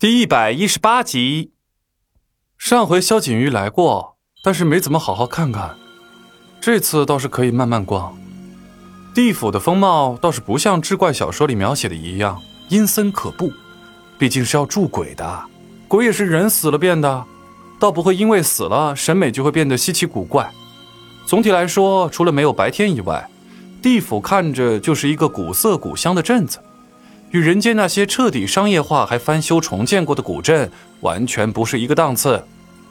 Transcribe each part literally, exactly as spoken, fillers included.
第一百一十八集。上回萧锦瑜来过，但是没怎么好好看看，这次倒是可以慢慢逛。地府的风貌倒是不像志怪小说里描写的一样阴森可怖，毕竟是要住鬼的，鬼也是人死了变的，倒不会因为死了审美就会变得稀奇古怪。总体来说，除了没有白天以外，地府看着就是一个古色古香的镇子，与人间那些彻底商业化还翻修重建过的古镇完全不是一个档次。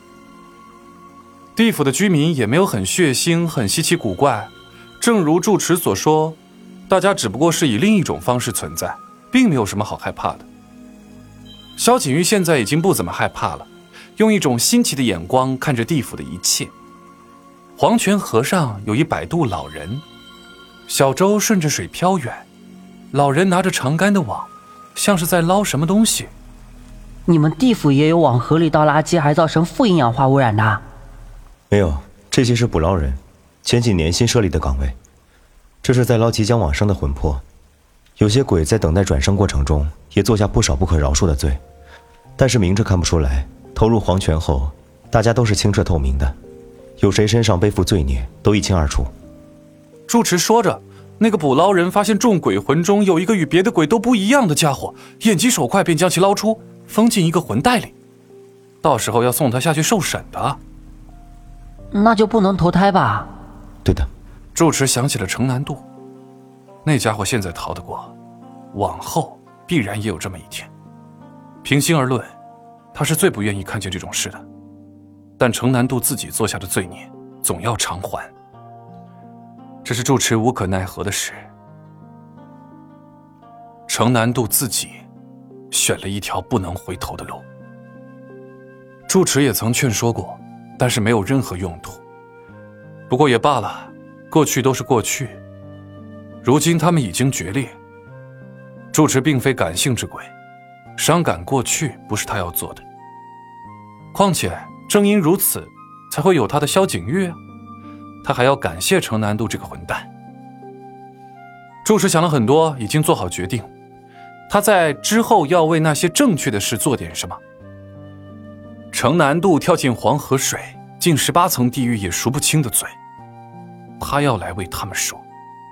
地府的居民也没有很血腥很稀奇古怪，正如住持所说，大家只不过是以另一种方式存在，并没有什么好害怕的。萧锦玉现在已经不怎么害怕了，用一种新奇的眼光看着地府的一切。黄泉河上有一摆渡老人，小舟顺着水飘远，老人拿着长杆的网，像是在捞什么东西。 你们地府也有往河里倒垃圾还造成负营养化污染的？ 没有，这些是捕捞人前几年新设立的岗位，这是在捞即将往生的魂魄。有些鬼在等待转生过程中也做下不少不可饶恕的罪，但是明着看不出来，投入黄泉后大家都是清澈透明的，有谁身上背负罪孽都一清二楚。 住持说着，那个捕捞人发现众鬼魂中有一个与别的鬼都不一样的家伙，眼疾手快便将其捞出，封进一个魂袋里，到时候要送他下去受审的。 那就不能投胎吧？ 对的。 住持想起了程南渡，那家伙现在逃得过，往后必然也有这么一天。平心而论，他是最不愿意看见这种事的，但程南渡自己做下的罪孽总要偿还，这是住持无可奈何的事。程南渡自己选了一条不能回头的路，住持也曾劝说过，但是没有任何用途。不过也罢了，过去都是过去，如今他们已经决裂。住持并非感性之鬼，伤感过去不是他要做的。况且正因如此，才会有他的萧景玉啊，他还要感谢程南渡这个混蛋。住持想了很多，已经做好决定，他在之后要为那些正确的事做点什么。程南渡跳进黄河水，进十八层地狱也赎不清的罪，他要来为他们赎。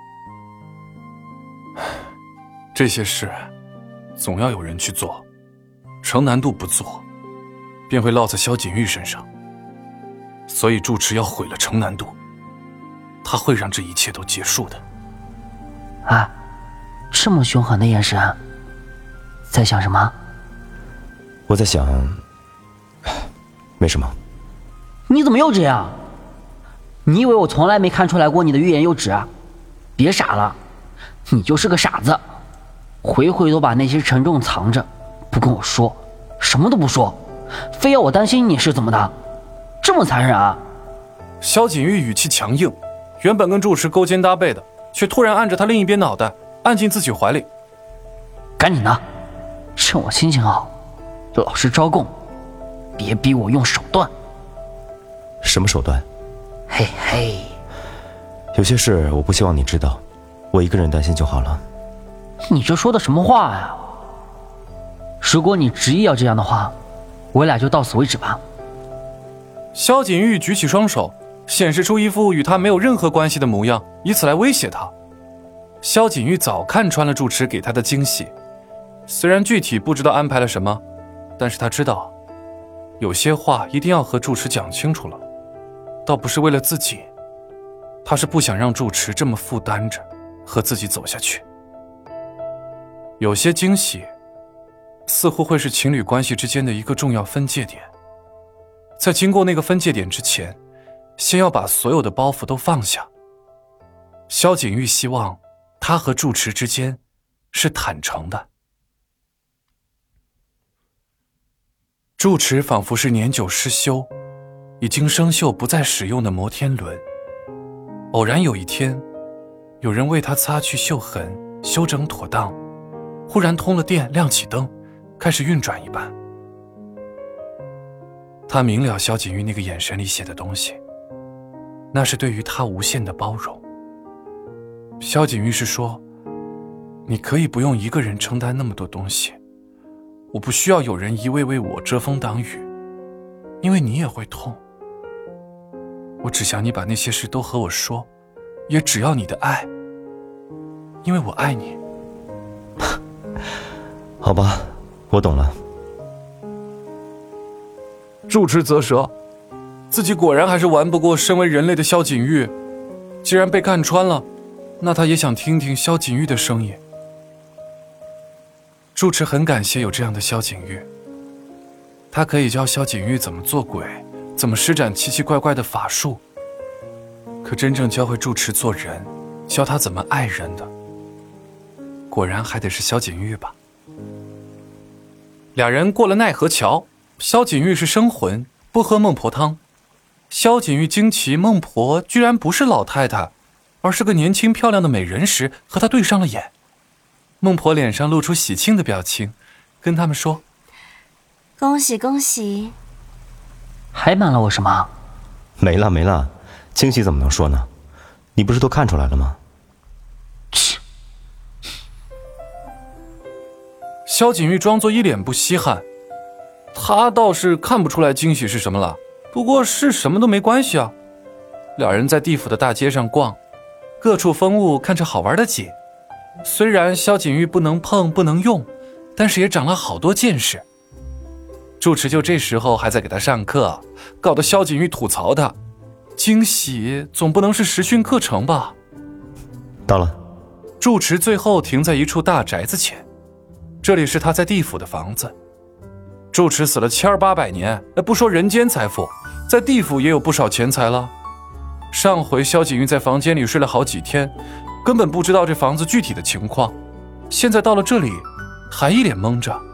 这些事总要有人去做，程南渡不做，便会落在萧锦玉身上。所以住持要毁了程南渡，他会让这一切都结束的。 啊，这么凶狠的眼神，在想什么？ 我在想，没什么。 你怎么又这样？你以为我从来没看出来过你的欲言又止啊？别傻了，你就是个傻子，回回都把那些沉重藏着，不跟我说，什么都不说，非要我担心你是怎么的？这么残忍啊！ 萧锦玉语气强硬，原本跟住持勾肩搭背的，却突然按着他另一边脑袋按进自己怀里。 赶紧的，趁我心情好，老实招供，别逼我用手段。 什么手段？ 嘿嘿， 有些事我不希望你知道，我一个人担心就好了。 你这说的什么话呀？如果你执意要这样的话，我俩就到此为止吧。 萧锦玉举起双手，显示出一副与他没有任何关系的模样，以此来威胁他。萧锦玉早看穿了住持给他的惊喜，虽然具体不知道安排了什么，但是他知道有些话一定要和住持讲清楚了，倒不是为了自己，他是不想让住持这么负担着和自己走下去。有些惊喜似乎会是情侣关系之间的一个重要分界点，在经过那个分界点之前，先要把所有的包袱都放下。萧锦玉希望他和住持之间是坦诚的。住持仿佛是年久失修，已经生锈不再使用的摩天轮，偶然有一天，有人为他擦去锈痕，修整妥当，忽然通了电，亮起灯，开始运转一般。他明了萧锦玉那个眼神里写的东西，那是对于他无限的包容。萧锦玉是说，你可以不用一个人承担那么多东西， 我不需要有人一味为我遮风挡雨，因为你也会痛。我只想你把那些事都和我说，也只要你的爱，因为我爱你。 好吧，我懂了。 住持啧舌，自己果然还是玩不过身为人类的萧景玉。既然被看穿了，那他也想听听萧景玉的声音。住持很感谢有这样的萧景玉，他可以教萧景玉怎么做鬼，怎么施展奇奇怪怪的法术。可真正教会住持做人，教他怎么爱人的，果然还得是萧景玉吧。俩人过了奈何桥，萧景玉是生魂，不喝孟婆汤。萧景玉惊奇孟婆居然不是老太太，而是个年轻漂亮的美人时，和他对上了眼。孟婆脸上露出喜庆的表情，跟他们说： 恭喜恭喜。 还瞒了我什么？ 没了没了，惊喜怎么能说呢？你不是都看出来了吗？ 切！ 萧景玉装作一脸不稀罕，他倒是看不出来惊喜是什么了，不过是什么都没关系啊。两人在地府的大街上逛，各处风物看着好玩的紧。虽然萧景玉不能碰不能用，但是也长了好多见识。住持就这时候还在给他上课，搞得萧景玉吐槽他，惊喜总不能是实训课程吧。 到了。 住持最后停在一处大宅子前，这里是他在地府的房子。住持死了千儿八百年，不说人间财富，在地府也有不少钱财了。上回萧景玉在房间里睡了好几天，根本不知道这房子具体的情况，现在到了这里还一脸懵着。